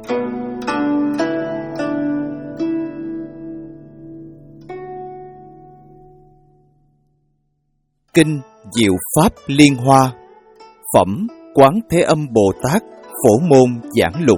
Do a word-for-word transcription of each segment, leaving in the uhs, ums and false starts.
Kinh Diệu Pháp Liên Hoa. Phẩm Quán Thế Âm Bồ Tát Phổ Môn Giảng Lục.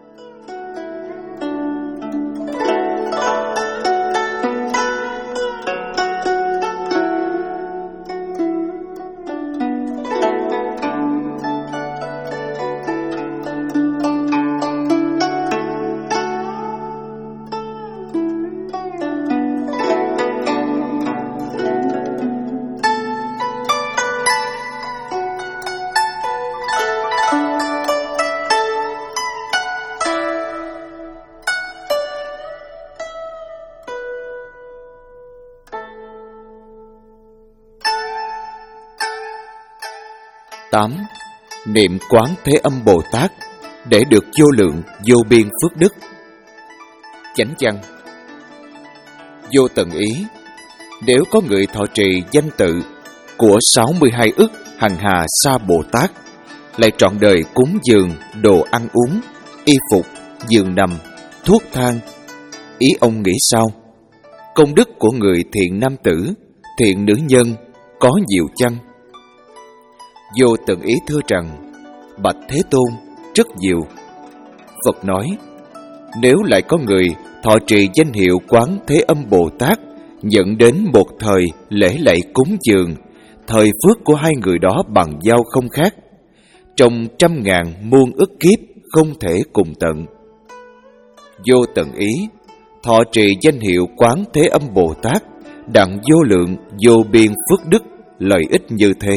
tám. Niệm Quán Thế Âm Bồ Tát để được vô lượng vô biên phước đức. Chánh văn. Vô tận ý, nếu có người thọ trì danh tự của sáu mươi hai ức hằng hà sa Bồ Tát, lại trọn đời cúng dường đồ ăn uống, y phục, giường nằm, thuốc thang, ý ông nghĩ sao? Công đức của người thiện nam tử, thiện nữ nhân có nhiều chăng? Vô tận ý thưa rằng: bạch Thế Tôn, rất nhiều. Phật nói: nếu lại có người thọ trì danh hiệu Quán Thế Âm Bồ Tát, nhận đến một thời lễ lạy cúng dường, thời phước của hai người đó bằng nhau không khác, trong trăm ngàn muôn ức kiếp không thể cùng tận. Vô tận ý, thọ trì danh hiệu Quán Thế Âm Bồ Tát đặng vô lượng vô biên phước đức, lợi ích như thế.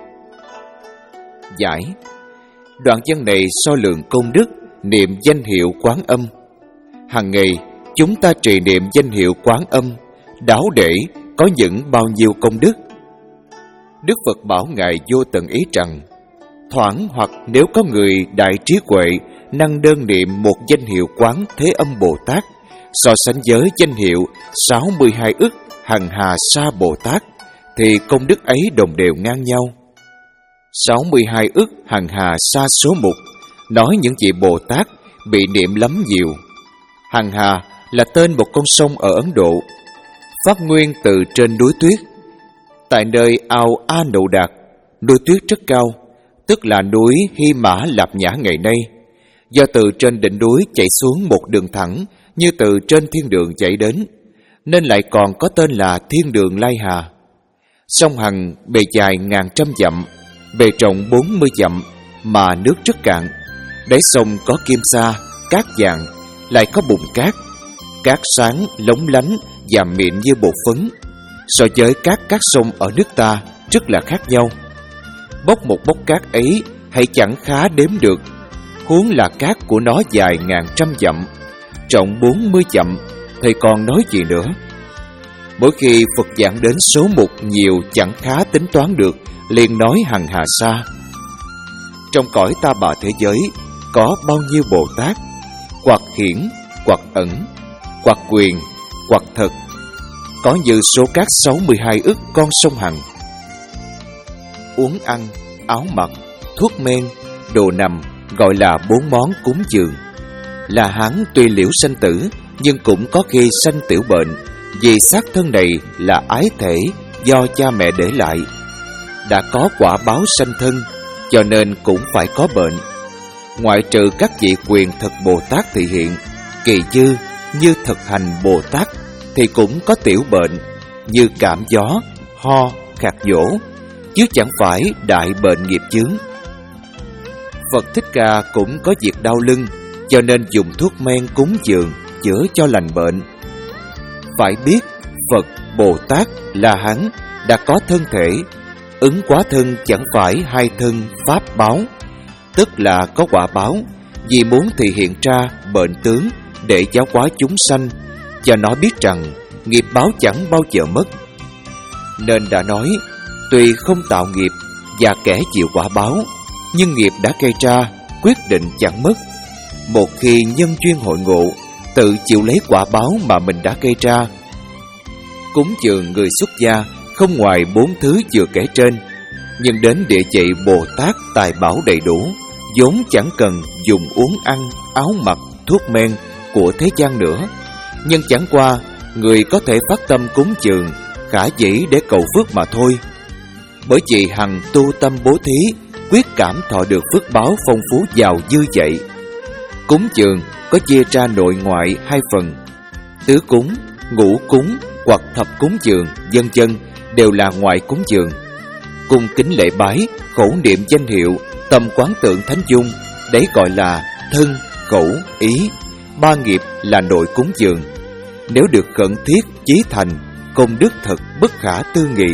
Giải. Đoạn văn này so lượng công đức niệm danh hiệu Quán Âm. Hằng ngày chúng ta trì niệm danh hiệu Quán Âm, đáo để có những bao nhiêu công đức. Đức Phật bảo ngài Vô tận ý rằng: thoảng hoặc nếu có người đại trí huệ năng đơn niệm một danh hiệu Quán Thế Âm Bồ Tát, so sánh với danh hiệu sáu mươi hai ức hằng hà sa Bồ Tát, thì công đức ấy đồng đều ngang nhau. Sáu mươi hai ức hằng hà sa số mục nói những vị Bồ Tát bị niệm lắm nhiều. Hằng hà là tên một con sông ở Ấn Độ, phát nguyên từ trên núi tuyết. Tại nơi ao A Nậu Đạt, núi tuyết rất cao, tức là núi Hy Mã Lạp Nhã ngày nay, do từ trên đỉnh núi chảy xuống một đường thẳng như từ trên thiên đường chạy đến, nên lại còn có tên là Thiên Đường Lai Hà. Sông Hằng bề dài ngàn trăm dặm, bề rộng bốn mươi dặm, mà nước rất cạn. Đáy sông có kim sa, cát vàng, lại có bùn cát. Cát sáng, lóng lánh và mịn như bột phấn. So với các cát sông ở nước ta rất là khác nhau. Bốc một bốc cát ấy hãy chẳng khá đếm được, huống là cát của nó dài ngàn trăm dặm, rộng bốn mươi dặm, thì còn nói gì nữa. Mỗi khi Phật giảng đến số mục nhiều chẳng khá tính toán được, liền nói hằng hà sa. Trong cõi ta bà thế giới có bao nhiêu Bồ Tát, hoặc hiển, hoặc ẩn, hoặc quyền, hoặc thật, có như số các sáu mươi hai ức con sông Hằng. Uống ăn, áo mặc, thuốc men, đồ nằm gọi là bốn món cúng dường. Là Hán tuy liễu sanh tử, nhưng cũng có khi sanh tiểu bệnh, vì xác thân này là ái thể do cha mẹ để lại. Đã có quả báo sanh thân, cho nên cũng phải có bệnh. Ngoại trừ các vị quyền thực Bồ Tát thị hiện, kỳ dư như thực hành Bồ Tát thì cũng có tiểu bệnh, như cảm gió, ho, khạc nhổ, chứ chẳng phải đại bệnh nghiệp chướng. Phật Thích Ca cũng có việc đau lưng, cho nên dùng thuốc men cúng dường chữa cho lành bệnh. Phải biết Phật, Bồ Tát, La Hán đã có thân thể, ứng quá thân chẳng phải hai thân pháp báo, tức là có quả báo, vì muốn thể hiện ra bệnh tướng để giáo hóa chúng sanh, cho nó biết rằng nghiệp báo chẳng bao giờ mất. Nên đã nói, tuy không tạo nghiệp và kẻ chịu quả báo, nhưng nghiệp đã gây ra quyết định chẳng mất. Một khi nhân duyên hội ngộ, tự chịu lấy quả báo mà mình đã gây ra. Cúng dường người xuất gia không ngoài bốn thứ vừa kể trên, nhưng đến địa vị Bồ Tát tài bảo đầy đủ, vốn chẳng cần dùng uống ăn, áo mặc, thuốc men của thế gian nữa. Nhưng chẳng qua người có thể phát tâm cúng dường khả dĩ để cầu phước mà thôi. Bởi vì hằng tu tâm bố thí, quyết cảm thọ được phước báo phong phú giàu dư vậy. Cúng dường có chia ra nội ngoại hai phần. Tứ cúng, ngũ cúng hoặc thập cúng dường, vân vân đều là ngoại cúng dường. Cung kính lễ bái, khẩu niệm danh hiệu, tâm quán tượng thánh dung, đấy gọi là thân, khẩu, ý. Ba nghiệp là nội cúng dường. Nếu được khẩn thiết chí thành, công đức thật bất khả tư nghị.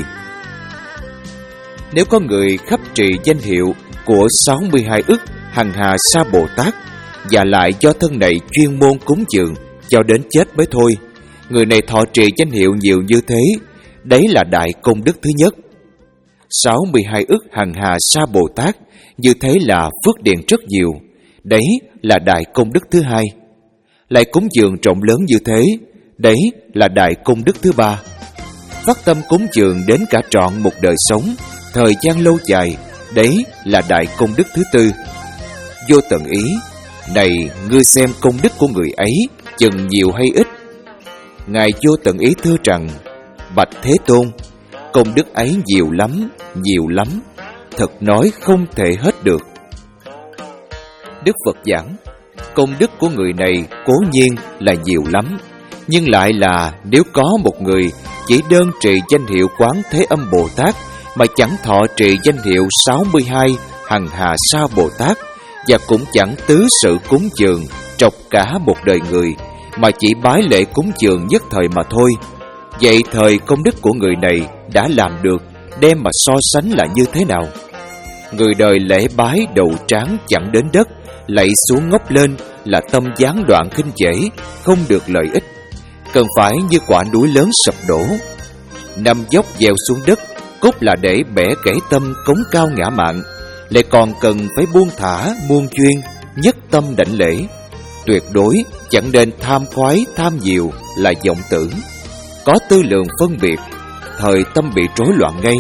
Nếu có người khắp trì danh hiệu của sáu mươi hai ức hằng hà sa Bồ Tát, và lại do thân này chuyên môn cúng dường cho đến chết mới thôi, người này thọ trì danh hiệu nhiều như thế, đấy là đại công đức thứ nhất. Sáu mươi hai ức hằng hà sa Bồ Tát, như thế là phước điền rất nhiều, đấy là đại công đức thứ hai. Lại cúng dường rộng lớn như thế, đấy là đại công đức thứ ba. Phát tâm cúng dường đến cả trọn một đời sống, thời gian lâu dài, đấy là đại công đức thứ tư. Vô Tận Ý, này ngươi xem công đức của người ấy chừng nhiều hay ít? Ngài Vô Tận Ý thưa rằng: bạch Thế Tôn, công đức ấy nhiều lắm, nhiều lắm, thật nói không thể hết được. Đức Phật giảng, công đức của người này cố nhiên là nhiều lắm, nhưng lại là nếu có một người chỉ đơn trì danh hiệu Quán Thế Âm Bồ Tát mà chẳng thọ trì danh hiệu sáu mươi hai hằng hà sa Bồ Tát, và cũng chẳng tứ sự cúng dường trọc cả một đời người, mà chỉ bái lễ cúng dường nhất thời mà thôi, vậy thời công đức của người này đã làm được, đem mà so sánh là như thế nào? Người đời lễ bái đầu trán chẳng đến đất, lạy xuống ngóc lên là tâm gián đoạn khinh dễ, không được lợi ích, cần phải như quả núi lớn sập đổ. Năm dốc gieo xuống đất, cốt là để bẻ gãy tâm cống cao ngã mạn, lại còn cần phải buông thả muôn duyên, nhất tâm đảnh lễ. Tuyệt đối chẳng nên tham khoái tham nhiều là vọng tưởng, có tư lượng phân biệt, thời tâm bị rối loạn ngay.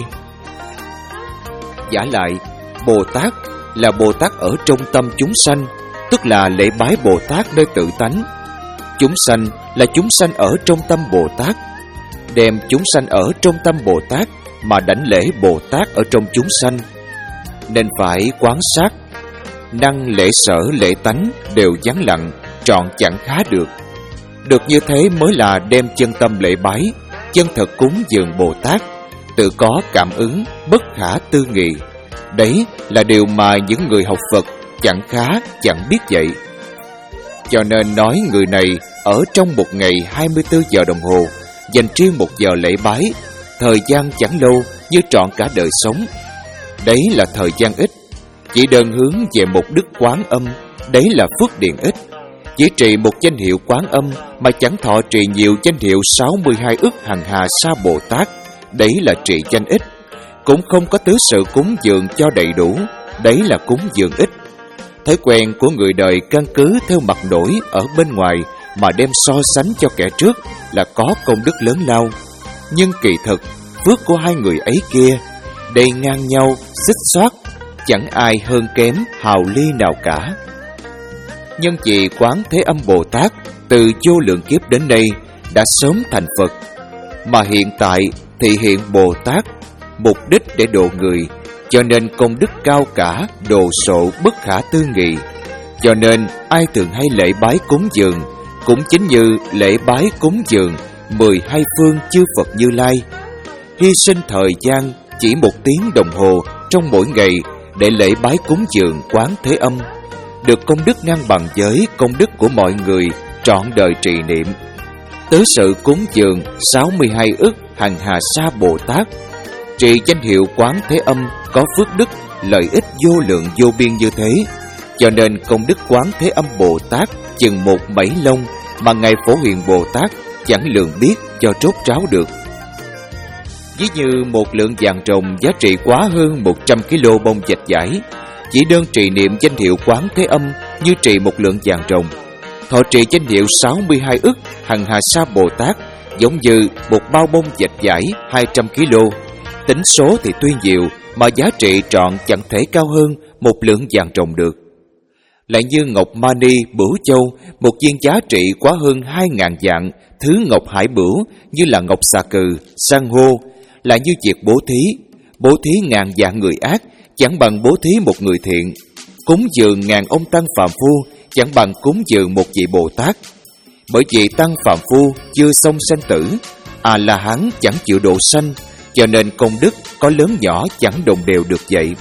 Giả lại, Bồ Tát là Bồ Tát ở trong tâm chúng sanh, tức là lễ bái Bồ Tát nơi tự tánh. Chúng sanh là chúng sanh ở trong tâm Bồ Tát, đem chúng sanh ở trong tâm Bồ Tát mà đảnh lễ Bồ Tát ở trong chúng sanh. Nên phải quán sát, năng lễ sở lễ tánh đều vắng lặng, trọn chẳng khá được. Được như thế mới là đem chân tâm lễ bái, chân thật cúng dường Bồ Tát, tự có cảm ứng bất khả tư nghị. Đấy là điều mà những người học Phật chẳng khá chẳng biết vậy. Cho nên nói người này ở trong một ngày hai mươi tư giờ đồng hồ, dành riêng một giờ lễ bái, thời gian chẳng lâu như trọn cả đời sống. Đấy là thời gian ít. Chỉ đơn hướng về một đức Quán Âm, đấy là phước điền ít. Chỉ trì một danh hiệu Quán Âm mà chẳng thọ trì nhiều danh hiệu sáu mươi hai ức hằng hà sa Bồ Tát, đấy là trì danh ít. Cũng không có tứ sự cúng dường cho đầy đủ, đấy là cúng dường ít. Thói quen của người đời căn cứ theo mặt nổi ở bên ngoài mà đem so sánh cho kẻ trước là có công đức lớn lao. Nhưng kỳ thực, phước của hai người ấy kia đầy ngang nhau, xích xoát, chẳng ai hơn kém hào ly nào cả. Nhân vì Quán Thế Âm Bồ Tát từ vô lượng kiếp đến đây đã sớm thành Phật, mà hiện tại thì hiện Bồ Tát, mục đích để độ người, cho nên công đức cao cả, đồ sộ bất khả tư nghị. Cho nên ai thường hay lễ bái cúng dường, cũng chính như lễ bái cúng dường mười hai phương chư Phật Như Lai, hy sinh thời gian chỉ một tiếng đồng hồ trong mỗi ngày để lễ bái cúng dường Quán Thế Âm, được công đức ngang bằng với công đức của mọi người trọn đời trì niệm. Tứ sự cúng dường sáu mươi hai ức hằng hà sa Bồ Tát, trì danh hiệu Quán Thế Âm có phước đức lợi ích vô lượng vô biên như thế, cho nên công đức Quán Thế Âm Bồ Tát chừng một mẩy lông mà ngài Phổ Hiền Bồ Tát chẳng lường biết cho trốt ráo được. Ví như một lượng vàng rồng giá trị quá hơn một trăm ki lô bông dệt vải, chỉ đơn trì niệm danh hiệu Quán Thế Âm như trì một lượng vàng rồng. Thọ trì danh hiệu sáu mươi hai ức hằng hà sa Bồ Tát giống như một bao bông dệt vải hai trăm ki lô. Tính số thì tuy nhiều mà giá trị trọn chẳng thể cao hơn một lượng vàng rồng được. Lại như ngọc mani bửu châu, một viên giá trị quá hơn hai ngàn vạn thứ ngọc hải bửu như là ngọc xà cừ, san hô. Lại như việc bố thí, bố thí ngàn vạn người ác chẳng bằng bố thí một người thiện. Cúng dường ngàn ông tăng phàm phu chẳng bằng cúng dường một vị Bồ Tát. Bởi vì tăng phàm phu chưa xong sanh tử, A La Hán chẳng chịu độ sanh, cho nên công đức có lớn nhỏ chẳng đồng đều được vậy.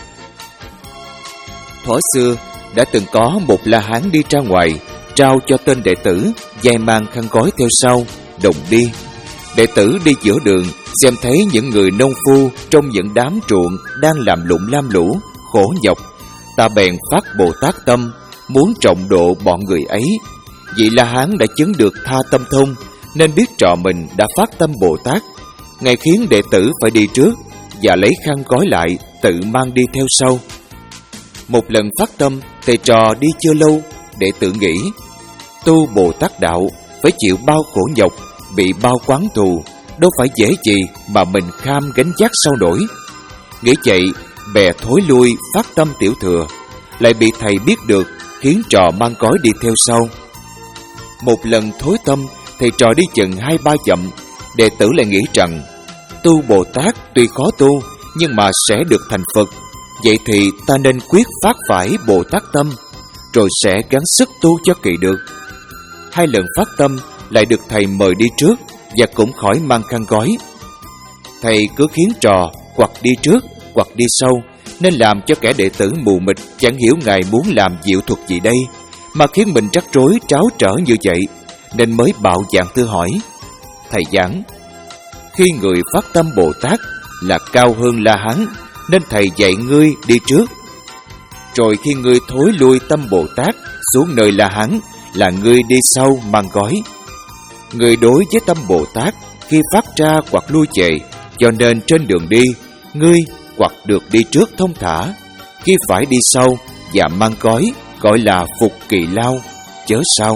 Thuở xưa đã từng có một La Hán đi ra ngoài, trao cho tên đệ tử vai mang khăn gói theo sau, đồng đi. Đệ tử đi giữa đường, xem thấy những người nông phu trong những đám ruộng đang làm lụng lam lũ, khổ nhọc. Ta bèn phát Bồ Tát tâm, muốn trọng độ bọn người ấy. Vị La Hán đã chứng được tha tâm thông, nên biết trò mình đã phát tâm Bồ Tát. Ngài khiến đệ tử phải đi trước và lấy khăn gói lại, tự mang đi theo sau. Một lần phát tâm, thầy trò đi chưa lâu, đệ tử nghĩ tu Bồ Tát đạo phải chịu bao khổ nhọc, bị bao quán thù, đâu phải dễ gì mà mình kham gánh vác sau nổi. Nghĩ vậy, bè thối lui phát tâm tiểu thừa, lại bị thầy biết được, khiến trò mang gói đi theo sau. Một lần thối tâm, thầy trò đi chừng hai ba dặm, đệ tử lại nghĩ rằng tu Bồ Tát tuy khó tu, nhưng mà sẽ được thành Phật. Vậy thì ta nên quyết phát phải Bồ Tát tâm, rồi sẽ gắng sức tu cho kỳ được. Hai lần phát tâm lại được thầy mời đi trước, và cũng khỏi mang khăn gói. Thầy cứ khiến trò hoặc đi trước hoặc đi sau, nên làm cho kẻ đệ tử mù mịt chẳng hiểu Ngài muốn làm diệu thuật gì đây, mà khiến mình rắc rối tráo trở như vậy, nên mới bạo dạn thưa hỏi. Thầy giảng, khi người phát tâm Bồ Tát là cao hơn La Hán, nên thầy dạy ngươi đi trước. Rồi khi ngươi thối lui tâm Bồ Tát xuống nơi La Hán, là ngươi đi sau mang gói. Người đối với tâm Bồ Tát khi phát ra hoặc lui về, cho nên trên đường đi, ngươi hoặc được đi trước thông thả, khi phải đi sau và mang gói, gọi là phục kỳ lao, chớ sao.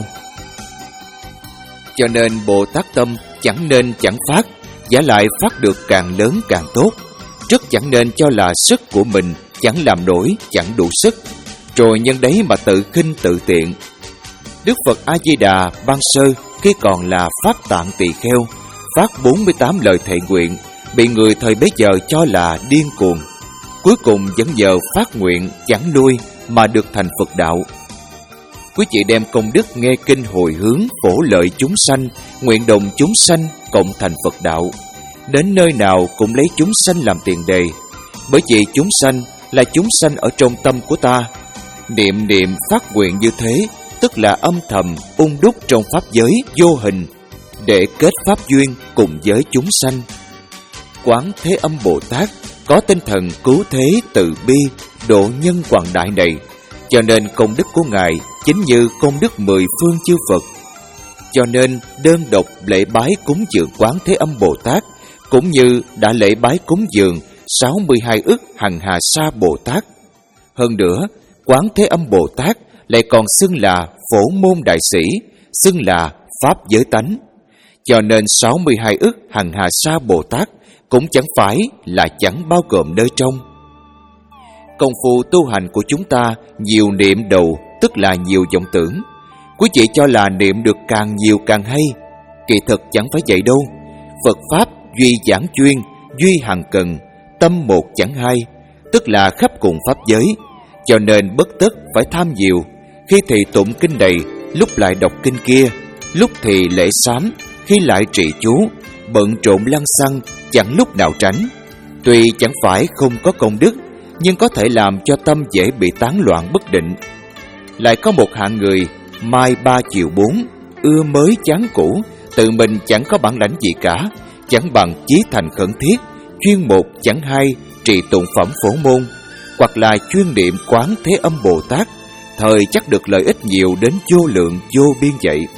Cho nên Bồ Tát tâm chẳng nên chẳng phát, giả lại phát được càng lớn càng tốt. Rất chẳng nên cho là sức của mình chẳng làm nổi, chẳng đủ sức, rồi nhân đấy mà tự khinh tự tiện. Đức Phật A-di-đà ban sơ khi còn là Pháp Tạng Tỳ Kheo, phát bốn mươi tám lời thệ nguyện, bị người thời bấy giờ cho là điên cuồng. Cuối cùng vẫn nhờ phát nguyện chẳng lui mà được thành Phật đạo. Quý vị đem công đức nghe kinh hồi hướng phổ lợi chúng sanh, nguyện đồng chúng sanh cộng thành Phật đạo. Đến nơi nào cũng lấy chúng sanh làm tiền đề, bởi vì chúng sanh là chúng sanh ở trong tâm của ta. Niệm niệm phát nguyện như thế, tức là âm thầm ung đúc trong pháp giới vô hình, để kết pháp duyên cùng với chúng sanh. Quán Thế Âm Bồ Tát có tinh thần cứu thế từ bi, độ nhân quảng đại này, cho nên công đức của Ngài chính như công đức mười phương chư Phật. Cho nên đơn độc lễ bái cúng dường Quán Thế Âm Bồ Tát, cũng như đã lễ bái cúng dường sáu mươi hai ức hằng hà sa Bồ Tát. Hơn nữa, Quán Thế Âm Bồ Tát lại còn xưng là Phổ Môn Đại Sĩ, xưng là Pháp Giới Tánh. Cho nên sáu mươi hai ức hằng hà sa Bồ Tát cũng chẳng phải là chẳng bao gồm nơi trong. Công phu tu hành của chúng ta nhiều niệm đầu, tức là nhiều vọng tưởng. Quý vị cho là niệm được càng nhiều càng hay, kỳ thực chẳng phải vậy đâu. Phật Pháp duy giảng chuyên, duy hằng cần, tâm một chẳng hai, tức là khắp cùng pháp giới. Cho nên bất tất phải tham nhiều, khi thì tụng kinh này, lúc lại đọc kinh kia, lúc thì lễ sám, khi lại trì chú, bận trộn lăng xăng, chẳng lúc nào tránh. Tuy chẳng phải không có công đức, nhưng có thể làm cho tâm dễ bị tán loạn bất định. Lại có một hạng người mai ba chiều bốn, ưa mới chán cũ, tự mình chẳng có bản lãnh gì cả, chẳng bằng chí thành khẩn thiết, chuyên một chẳng hai, trì tụng phẩm Phổ Môn, hoặc là chuyên niệm Quán Thế Âm Bồ Tát, thời chắc được lợi ích nhiều đến vô lượng vô biên vậy.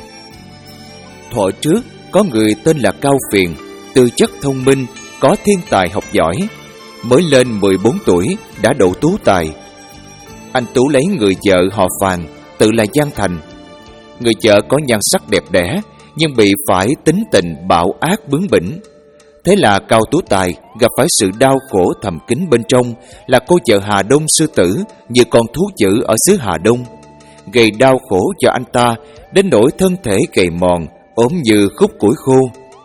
Thuở trước có người tên là Cao Phiền, tư chất thông minh, có thiên tài học giỏi, mới lên mười bốn tuổi đã đậu tú tài. Anh Tú lấy người vợ họ Phàn, tự là Giang Thành. Người vợ có nhan sắc đẹp đẽ, nhưng bị phải tính tình bạo ác bướng bỉnh. Thế là Cao Tú Tài gặp phải sự đau khổ thầm kín bên trong, là cô vợ Hà Đông sư tử, như con thú dữ ở xứ Hà Đông. gây đau khổ cho anh ta đến nỗi thân thể gầy mòn, ốm như khúc củi khô.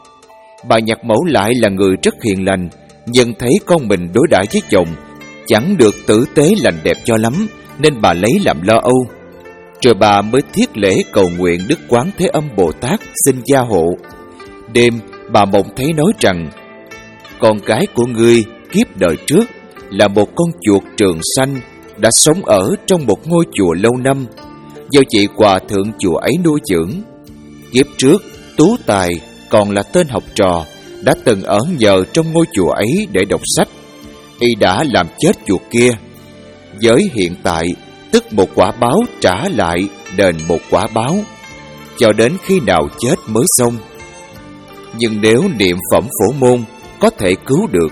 Bà nhạc mẫu lại là người rất hiền lành, nhưng thấy con mình đối đãi với chồng chẳng được tử tế lành đẹp cho lắm, nên bà lấy làm lo âu. Rồi bà mới thiết lễ cầu nguyện Đức Quán Thế Âm Bồ Tát xin gia hộ. Đêm bà mộng thấy nói rằng: con gái của ngươi kiếp đời trước là một con chuột trường sanh, đã sống ở trong một ngôi chùa lâu năm, do chị hòa thượng chùa ấy nuôi dưỡng. Kiếp trước Tú Tài còn là tên học trò, đã từng ở nhờ trong ngôi chùa ấy để đọc sách. Y đã làm chết chuột kia. Giới hiện tại tức một quả báo trả lại đền một quả báo, cho đến khi nào chết mới xong. Nhưng nếu niệm phẩm Phổ Môn có thể cứu được.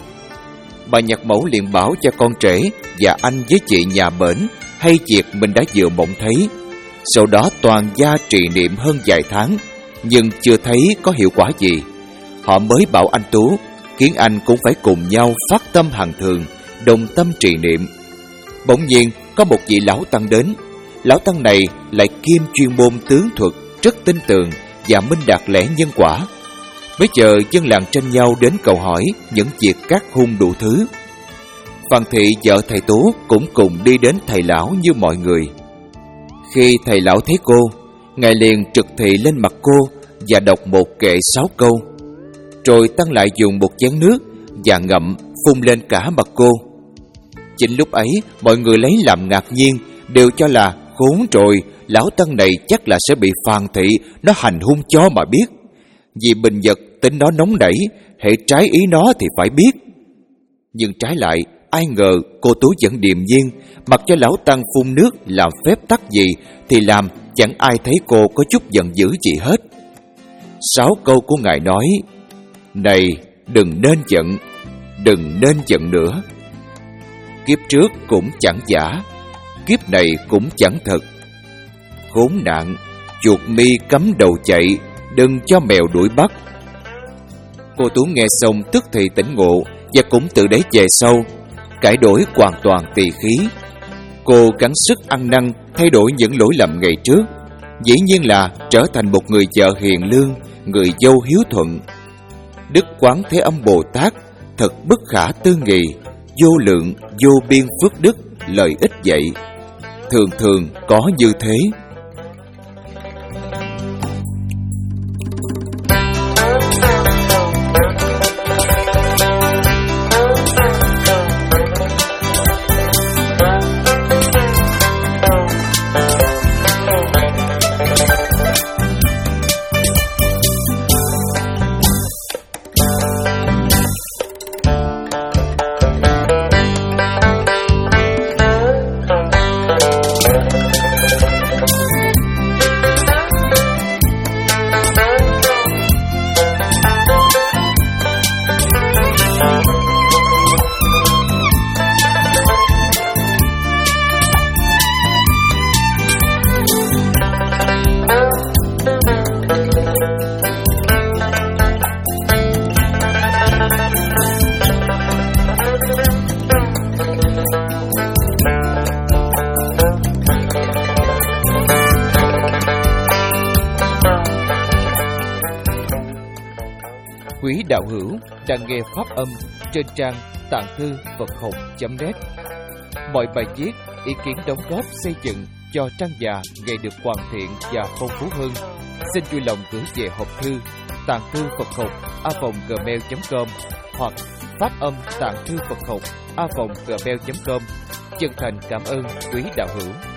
Bà nhạc mẫu liền bảo cho con rể và anh với chị nhà bển hay việc mình đã vừa mộng thấy. Sau đó toàn gia trì niệm hơn vài tháng, nhưng chưa thấy có hiệu quả gì. Họ mới bảo anh Tú khiến anh cũng phải cùng nhau phát tâm hàng thường, đồng tâm trì niệm. Bỗng nhiên có một vị lão tăng đến. Lão tăng này lại kiêm chuyên môn tướng thuật, rất tin tưởng và minh đạt lẽ nhân quả. Bây giờ dân làng tranh nhau đến cầu hỏi những việc các hung đủ thứ. Phan Thị vợ thầy Tú cũng cùng đi đến thầy lão như mọi người. Khi thầy lão thấy cô, ngài liền trực thị lên mặt cô và đọc một kệ sáu câu, rồi tăng lại dùng một chén nước và ngậm phun lên cả mặt cô. Chính lúc ấy mọi người lấy làm ngạc nhiên, đều cho là khốn rồi, lão tăng này chắc là sẽ bị Phan Thị nó hành hung cho mà biết. Vì bình vật tính nó nóng nảy, hệ trái ý nó thì phải biết. Nhưng trái lại, ai ngờ cô Tú vẫn điềm nhiên, mặc cho lão tăng phun nước làm phép tắc gì thì làm, chẳng ai thấy cô có chút giận dữ gì hết. Sáu câu của ngài nói: này, đừng nên giận, đừng nên giận nữa. Kiếp trước cũng chẳng giả, kiếp này cũng chẳng thật. Khốn nạn, chuột mi cắm đầu chạy, đừng cho mèo đuổi bắt. Cô Tú nghe xong tức thì tỉnh ngộ, và cũng từ đấy về sau cải đổi hoàn toàn tỳ khí. Cô gắng sức ăn năn, thay đổi những lỗi lầm ngày trước, dĩ nhiên là trở thành một người vợ hiền lương, người dâu hiếu thuận. Đức Quán Thế Âm Bồ Tát thật bất khả tư nghị, vô lượng vô biên phước đức, lợi ích vậy. Thường thường có như thế. Quý đạo hữu đang nghe pháp âm trên trang tạng thư Phật học chấm net. Mọi bài viết, ý kiến đóng góp xây dựng cho trang già ngày được hoàn thiện và phong phú hơn, xin vui lòng gửi về hộp thư tạng thư Phật học a còng gmail chấm com hoặc phát âm tạng thư Phật học a còng gmail chấm com. Chân thành cảm ơn quý đạo hữu.